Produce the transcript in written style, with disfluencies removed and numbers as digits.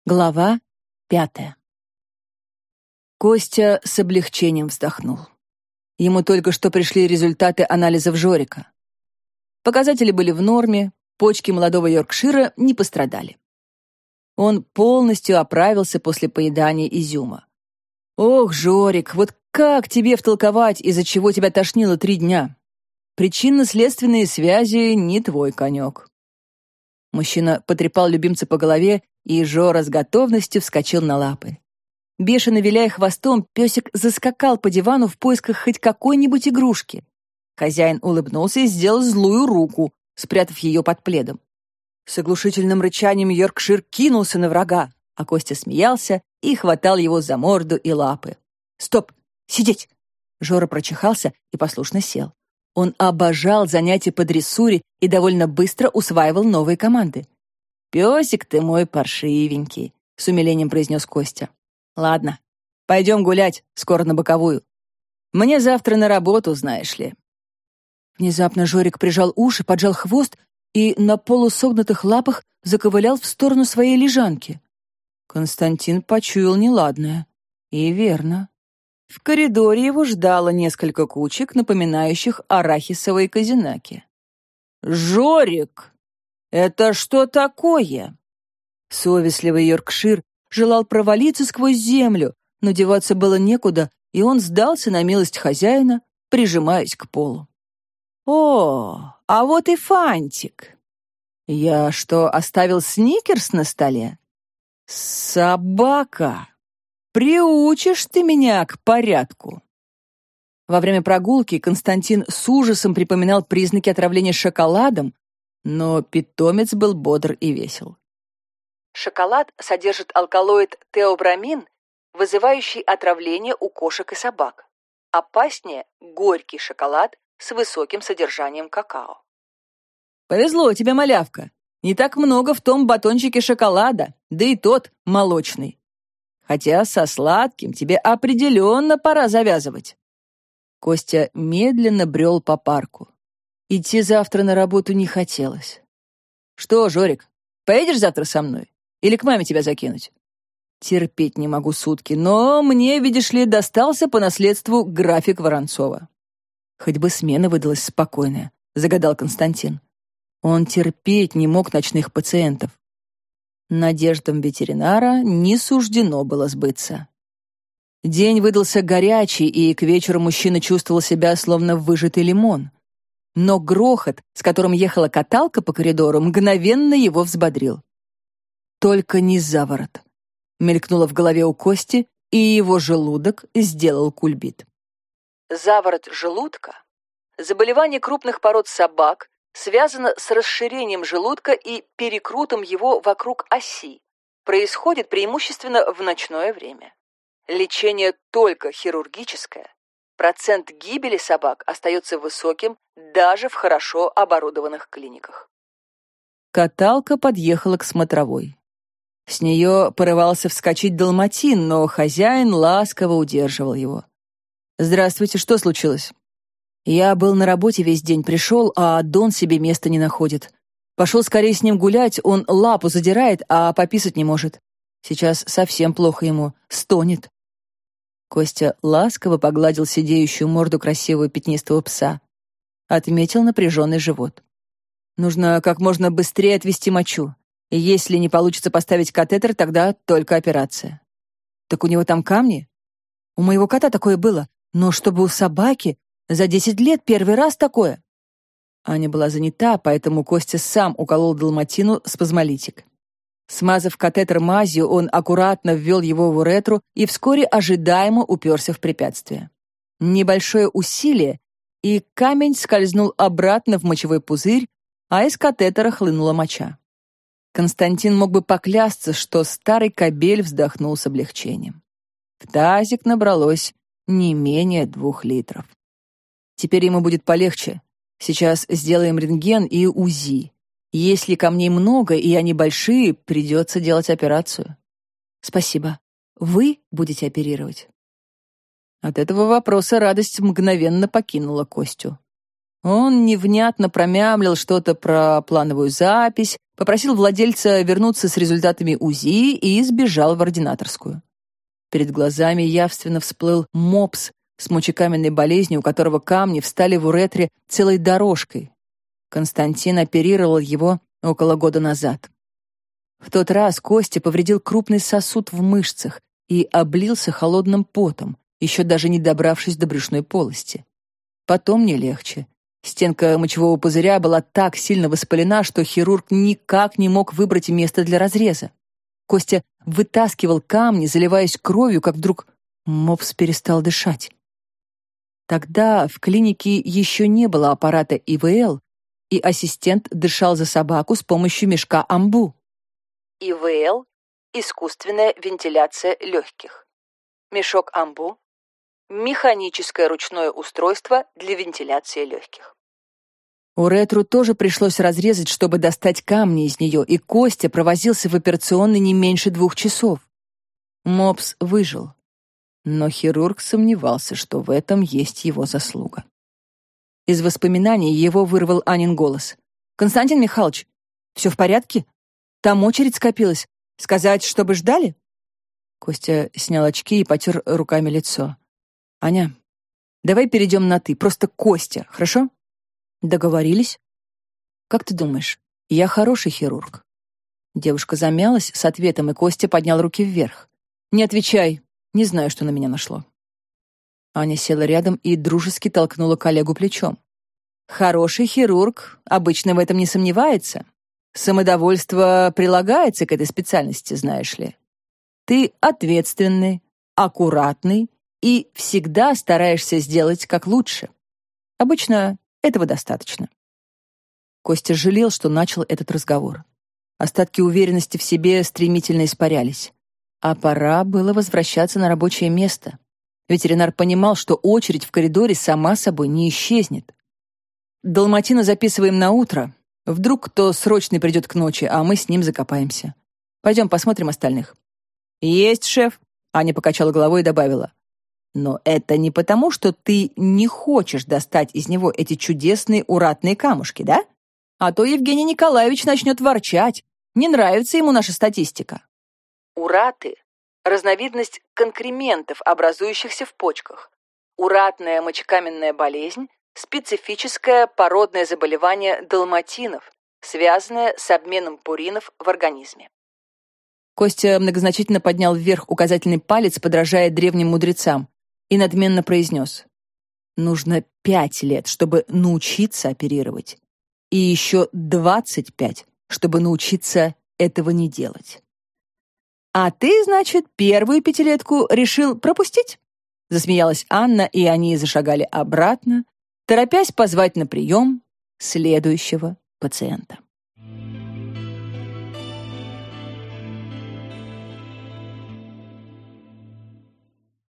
Глава 5. Костя с облегчением вздохнул. Ему только что пришли результаты анализов Жорика. Показатели были в норме, почки молодого Йоркшира не пострадали. Он полностью оправился после поедания изюма. «Ох, Жорик, вот как тебе втолковать, из-за чего тебя тошнило 3 дня? Причинно-следственные связи не твой конек». Мужчина потрепал любимца по голове, и Жора с готовностью вскочил на лапы. Бешено виляя хвостом, песик заскакал по дивану в поисках хоть какой-нибудь игрушки. Хозяин улыбнулся и сделал злую руку, спрятав ее под пледом. С оглушительным рычанием Йоркшир кинулся на врага, а Костя смеялся и хватал его за морду и лапы. «Стоп! Сидеть!» Жора прочихался и послушно сел. Он обожал занятия по дрессуре и довольно быстро усваивал новые команды. «Песик ты мой паршивенький», — с умилением произнес Костя. «Ладно, пойдем гулять, скоро на боковую. Мне завтра на работу, знаешь ли». Внезапно Жорик прижал уши, поджал хвост и на полусогнутых лапах заковылял в сторону своей лежанки. Константин почуял неладное. И верно. В коридоре его ждало несколько кучек, напоминающих арахисовые козинаки. «Жорик! Это что такое?» Совестливый Йоркшир желал провалиться сквозь землю, но деваться было некуда, и он сдался на милость хозяина, прижимаясь к полу. «О, а вот и фантик! Я что, оставил сникерс на столе? Собака! Приучишь ты меня к порядку!» Во время прогулки Константин с ужасом припоминал признаки отравления шоколадом, но питомец был бодр и весел. Шоколад содержит алкалоид теобрамин, вызывающий отравление у кошек и собак. Опаснее горький шоколад с высоким содержанием какао. «Повезло тебе, малявка. Не так много в том батончике шоколада, да и тот молочный. Хотя со сладким тебе определенно пора завязывать». Костя медленно брел по парку. Идти завтра на работу не хотелось. «Что, Жорик, поедешь завтра со мной? Или к маме тебя закинуть?» «Терпеть не могу сутки, но мне, видишь ли, достался по наследству график Воронцова». «Хоть бы смена выдалась спокойная», — загадал Константин. Он терпеть не мог ночных пациентов. Надеждам ветеринара не суждено было сбыться. День выдался горячий, и к вечеру мужчина чувствовал себя словно выжатый лимон. Но грохот, с которым ехала каталка по коридору, мгновенно его взбодрил. «Только не заворот», — мелькнуло в голове у Кости, и его желудок сделал кульбит. Заворот желудка — заболевание крупных пород собак, связано с расширением желудка и перекрутом его вокруг оси, происходит преимущественно в ночное время. Лечение только хирургическое. Процент гибели собак остается высоким даже в хорошо оборудованных клиниках. Каталка подъехала к смотровой. С нее порывался вскочить далматин, но хозяин ласково удерживал его. «Здравствуйте, что случилось?» «Я был на работе весь день, пришел, а Дон себе места не находит. Пошел скорее с ним гулять, он лапу задирает, а пописать не может. Сейчас совсем плохо ему, стонет». Костя ласково погладил сидеющую морду красивого пятнистого пса. Отметил напряженный живот. «Нужно как можно быстрее отвести мочу. Если не получится поставить катетер, тогда только операция». «Так у него там камни?» «У моего кота такое было, но чтобы у собаки за 10 лет первый раз такое». Аня была занята, поэтому Костя сам уколол далматину спазмолитик. Смазав катетер мазью, он аккуратно ввел его в уретру и вскоре ожидаемо уперся в препятствие. Небольшое усилие, и камень скользнул обратно в мочевой пузырь, а из катетера хлынула моча. Константин мог бы поклясться, что старый кобель вздохнул с облегчением. В тазик набралось не менее 2 литров. Теперь ему будет полегче. Сейчас сделаем рентген и УЗИ. Если камней много и они большие, придется делать операцию. Спасибо. Вы будете оперировать? От этого вопроса радость мгновенно покинула Костю. Он невнятно промямлил что-то про плановую запись, попросил владельца вернуться с результатами УЗИ и сбежал в ординаторскую. Перед глазами явственно всплыл мопс с мочекаменной болезнью, у которого камни встали в уретре целой дорожкой. Константин оперировал его около года назад. В тот раз Костя повредил крупный сосуд в мышцах и облился холодным потом, еще даже не добравшись до брюшной полости. Потом не легче. Стенка мочевого пузыря была так сильно воспалена, что хирург никак не мог выбрать место для разреза. Костя вытаскивал камни, заливаясь кровью, как вдруг мопс перестал дышать. Тогда в клинике еще не было аппарата ИВЛ, и ассистент дышал за собаку с помощью мешка амбу. ИВЛ – искусственная вентиляция легких. Мешок амбу – механическое ручное устройство для вентиляции легких. Уретру тоже пришлось разрезать, чтобы достать камни из нее, и Костя провозился в операционной не меньше 2 часов. Мопс выжил, но хирург сомневался, что в этом есть его заслуга. Из воспоминаний его вырвал Анин голос. «Константин Михайлович, все в порядке? Там очередь скопилась. Сказать, чтобы ждали?» Костя снял очки и потер руками лицо. «Аня, давай перейдем на «ты», просто Костя, хорошо?» «Договорились?» «Как ты думаешь, я хороший хирург?» Девушка замялась с ответом, и Костя поднял руки вверх. «Не отвечай, не знаю, что на меня нашло». Аня села рядом и дружески толкнула коллегу плечом. «Хороший хирург обычно в этом не сомневается. Самодовольство прилагается к этой специальности, знаешь ли. Ты ответственный, аккуратный и всегда стараешься сделать как лучше. Обычно этого достаточно». Костя жалел, что начал этот разговор. Остатки уверенности в себе стремительно испарялись. А пора было возвращаться на рабочее место. Ветеринар понимал, что очередь в коридоре сама собой не исчезнет. «Далматина записываем на утро. Вдруг кто срочный придет к ночи, а мы с ним закопаемся. Пойдем посмотрим остальных». «Есть, шеф», — Аня покачала головой и добавила. «Но это не потому, что ты не хочешь достать из него эти чудесные уратные камушки, да? А то Евгений Николаевич начнет ворчать. Не нравится ему наша статистика». Ураты – разновидность конкрементов, образующихся в почках. Уратная мочекаменная болезнь – специфическое породное заболевание далматинов, связанное с обменом пуринов в организме. Костя многозначительно поднял вверх указательный палец, подражая древним мудрецам, и надменно произнес: «Нужно 5 лет, чтобы научиться оперировать, и еще 25, чтобы научиться этого не делать». «А ты, значит, первую 5-летку решил пропустить?» Засмеялась Анна, и они зашагали обратно, торопясь позвать на прием следующего пациента.